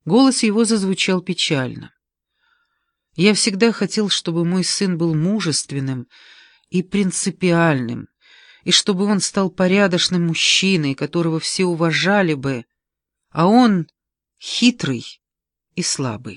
Голос его зазвучал печально. «Я всегда хотел, чтобы мой сын был мужественным и принципиальным, и чтобы он стал порядочным мужчиной, которого все уважали бы, а он хитрый и слабый».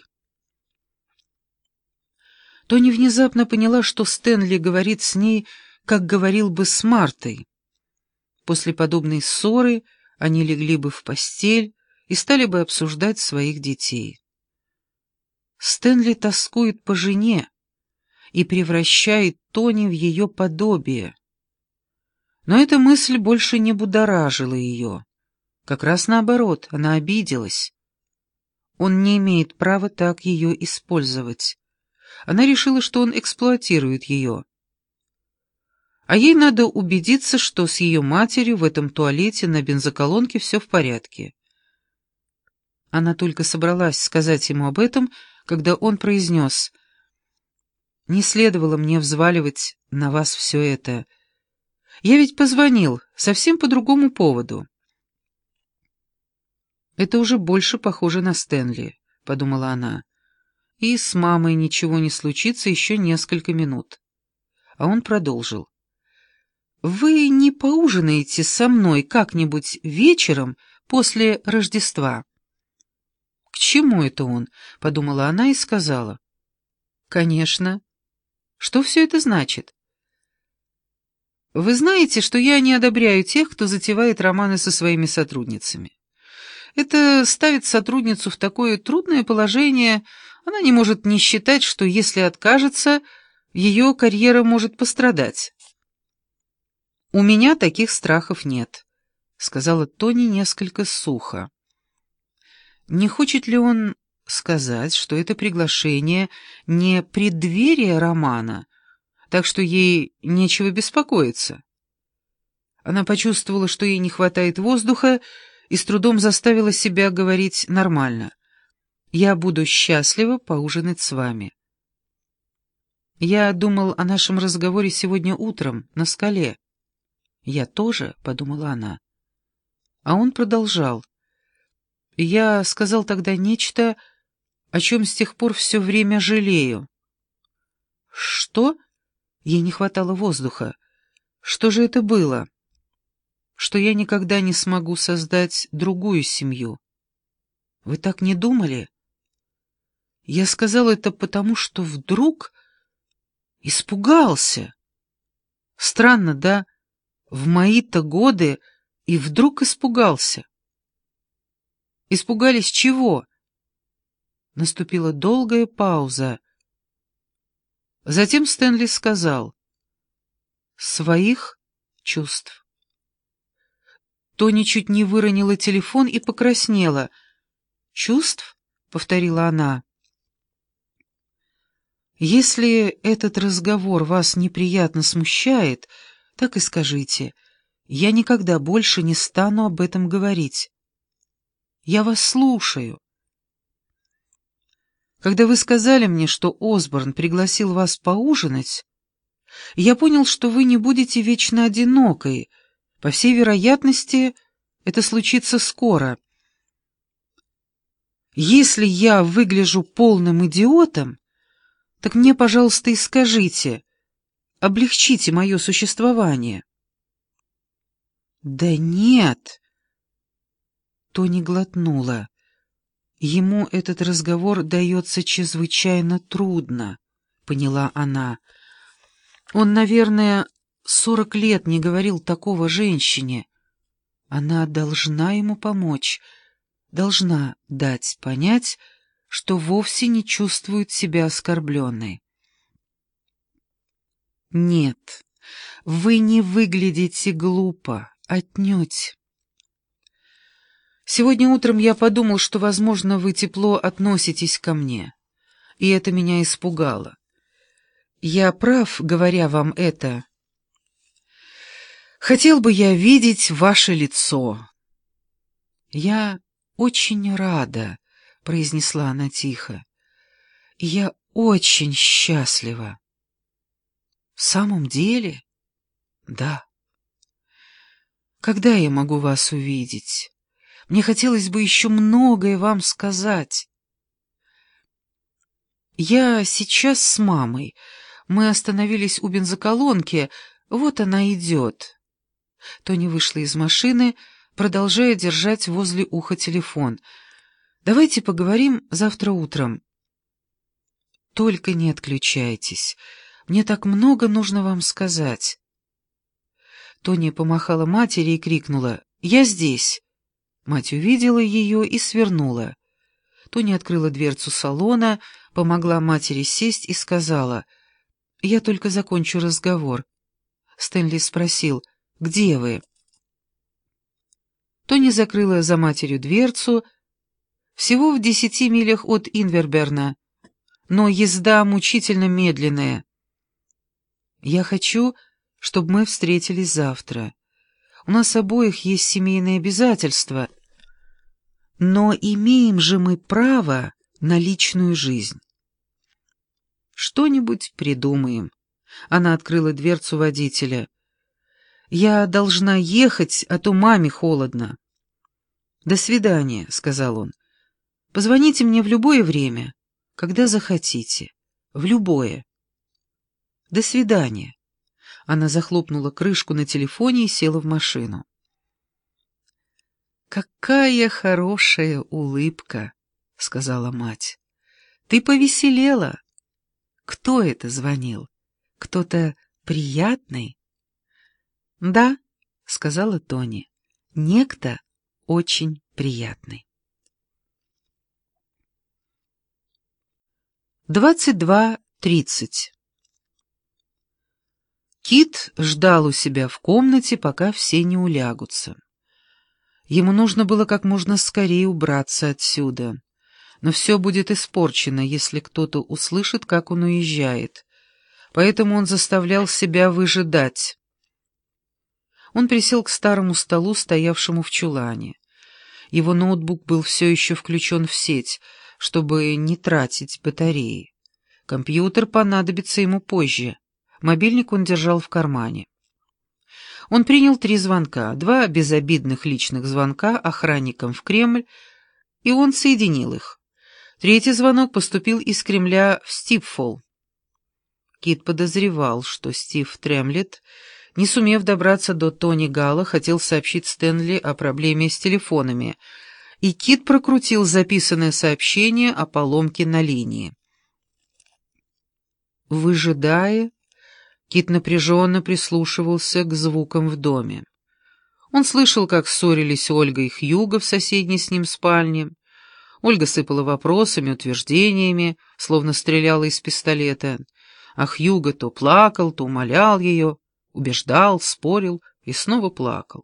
Тони внезапно поняла, что Стэнли говорит с ней, как говорил бы с Мартой. После подобной ссоры они легли бы в постель и стали бы обсуждать своих детей. Стэнли тоскует по жене и превращает Тони в ее подобие. Но эта мысль больше не будоражила ее. Как раз наоборот, она обиделась. Он не имеет права так ее использовать. Она решила, что он эксплуатирует ее. А ей надо убедиться, что с ее матерью в этом туалете на бензоколонке все в порядке. Она только собралась сказать ему об этом, когда он произнес: «Не следовало мне взваливать на вас все это. Я ведь позвонил совсем по другому поводу». «Это уже больше похоже на Стэнли», — подумала она. «И с мамой ничего не случится еще несколько минут». А он продолжил: «Вы не поужинаете со мной как-нибудь вечером после Рождества?» «К чему это он?» — подумала она и сказала: «Конечно. Что все это значит?» «Вы знаете, что я не одобряю тех, кто затевает романы со своими сотрудницами. Это ставит сотрудницу в такое трудное положение, она не может не считать, что если откажется, ее карьера может пострадать». «У меня таких страхов нет», — сказала Тони несколько сухо. Не хочет ли он сказать, что это приглашение не преддверие романа, так что ей нечего беспокоиться? Она почувствовала, что ей не хватает воздуха, и с трудом заставила себя говорить нормально. «Я буду счастлива поужинать с вами». «Я думал о нашем разговоре сегодня утром на скале». «Я тоже», — подумала она. А он продолжал. «Я сказал тогда нечто, о чем с тех пор все время жалею». «Что?» Ей не хватало воздуха. «Что же это было?» «Что я никогда не смогу создать другую семью». «Вы так не думали?» «Я сказал это потому, что вдруг испугался». «Странно, да? В мои-то годы и вдруг испугался». «Испугались чего?» Наступила долгая пауза. Затем Стэнли сказал: «Своих чувств». Тони чуть не выронила телефон и покраснела. «Чувств?» — повторила она. «Если этот разговор вас неприятно смущает, так и скажите. Я никогда больше не стану об этом говорить. Я вас слушаю». Когда вы сказали мне, что Осборн пригласил вас поужинать, я понял, что вы не будете вечно одинокой. По всей вероятности, это случится скоро. Если я выгляжу полным идиотом, так мне, пожалуйста, и скажите, облегчите мое существование. Да нет. Тони глотнула. Ему этот разговор дается чрезвычайно трудно, поняла она. Он, наверное, 40 лет не говорил такого женщине. Она должна ему помочь, должна дать понять, что вовсе не чувствует себя оскорбленной. «Нет, вы не выглядите глупо, отнюдь. Сегодня утром я подумал, что, возможно, вы тепло относитесь ко мне, и это меня испугало. Я прав, говоря вам это. Хотел бы я видеть ваше лицо». «Я очень рада», — произнесла она тихо. «Я очень счастлива». «В самом деле?» «Да». «Когда я могу вас увидеть? Мне хотелось бы еще многое вам сказать. Я сейчас с мамой. Мы остановились у бензоколонки. Вот она идет». Тони вышла из машины, продолжая держать возле уха телефон. «Давайте поговорим завтра утром». «Только не отключайтесь. Мне так много нужно вам сказать». Тони помахала матери и крикнула: «Я здесь!» Мать увидела ее и свернула. Тони открыла дверцу салона, помогла матери сесть и сказала: «Я только закончу разговор». Стэнли спросил: «Где вы?» Тони закрыла за матерью дверцу. Всего в 10 милях от Инверберна, но езда мучительно медленная. «Я хочу, чтобы мы встретились завтра. У нас обоих есть семейные обязательства, но имеем же мы право на личную жизнь». «Что-нибудь придумаем». Она открыла дверцу водителя. «Я должна ехать, а то маме холодно». «До свидания», — сказал он. «Позвоните мне в любое время, когда захотите. В любое». «До свидания». Она захлопнула крышку на телефоне и села в машину. «Какая хорошая улыбка», — сказала мать. «Ты повеселела. Кто это звонил? Кто-то приятный?» «Да», — сказала Тони, — «некто очень приятный». 22:30. Кит ждал у себя в комнате, пока все не улягутся. Ему нужно было как можно скорее убраться отсюда. Но все будет испорчено, если кто-то услышит, как он уезжает. Поэтому он заставлял себя выжидать. Он присел к старому столу, стоявшему в чулане. Его ноутбук был все еще включен в сеть, чтобы не тратить батареи. Компьютер понадобится ему позже. Мобильник он держал в кармане. Он принял 3 звонка, 2 безобидных личных звонка охранникам в Кремль, и он соединил их. 3-й звонок поступил из Кремля в Стипфол. Кит подозревал, что Стив Тремлет, не сумев добраться до Тони Галла, хотел сообщить Стэнли о проблеме с телефонами, и Кит прокрутил записанное сообщение о поломке на линии. Выжидая, Кит напряженно прислушивался к звукам в доме. Он слышал, как ссорились Ольга и Хьюго в соседней с ним спальне. Ольга сыпала вопросами, утверждениями, словно стреляла из пистолета, а Хьюго то плакал, то умолял ее, убеждал, спорил и снова плакал.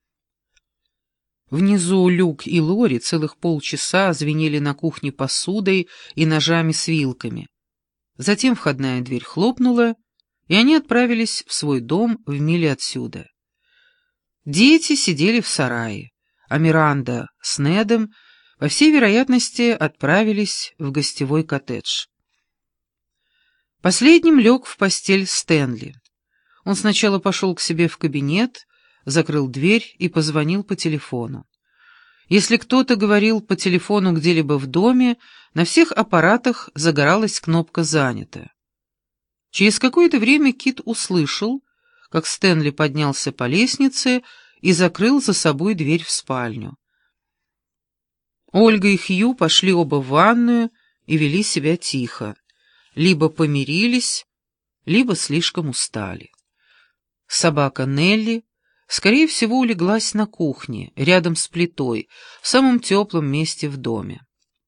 Внизу Люк и Лори целых полчаса звенели на кухне посудой и ножами с вилками. Затем входная дверь хлопнула, и они отправились в свой дом в миле отсюда. Дети сидели в сарае, а Миранда с Недом, по всей вероятности, отправились в гостевой коттедж. Последним лег в постель Стэнли. Он сначала пошел к себе в кабинет, закрыл дверь и позвонил по телефону. Если кто-то говорил по телефону где-либо в доме, на всех аппаратах загоралась кнопка «Занято». Через какое-то время Кит услышал, как Стэнли поднялся по лестнице и закрыл за собой дверь в спальню. Ольга и Хью пошли оба в ванную и вели себя тихо. Либо помирились, либо слишком устали. Собака Нелли, скорее всего, улеглась на кухне, рядом с плитой, в самом теплом месте в доме.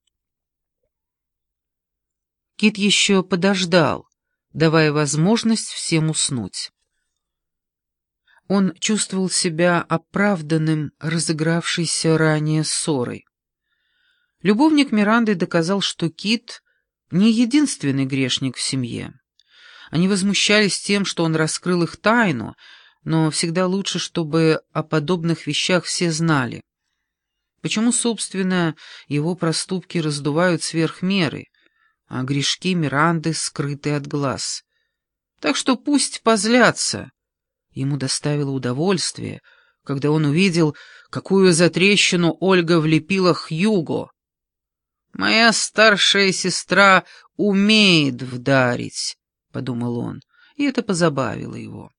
Кит еще подождал, давая возможность всем уснуть. Он чувствовал себя оправданным разыгравшейся ранее ссорой. Любовник Миранды доказал, что Кит не единственный грешник в семье. Они возмущались тем, что он раскрыл их тайну, но всегда лучше, чтобы о подобных вещах все знали. Почему, собственно, его проступки раздувают сверх меры, а грешки Миранды скрыты от глаз? Так что пусть позлятся. Ему доставило удовольствие, когда он увидел, какую затрещину Ольга влепила Хьюго. «Моя старшая сестра умеет вдарить», — подумал он, и это позабавило его.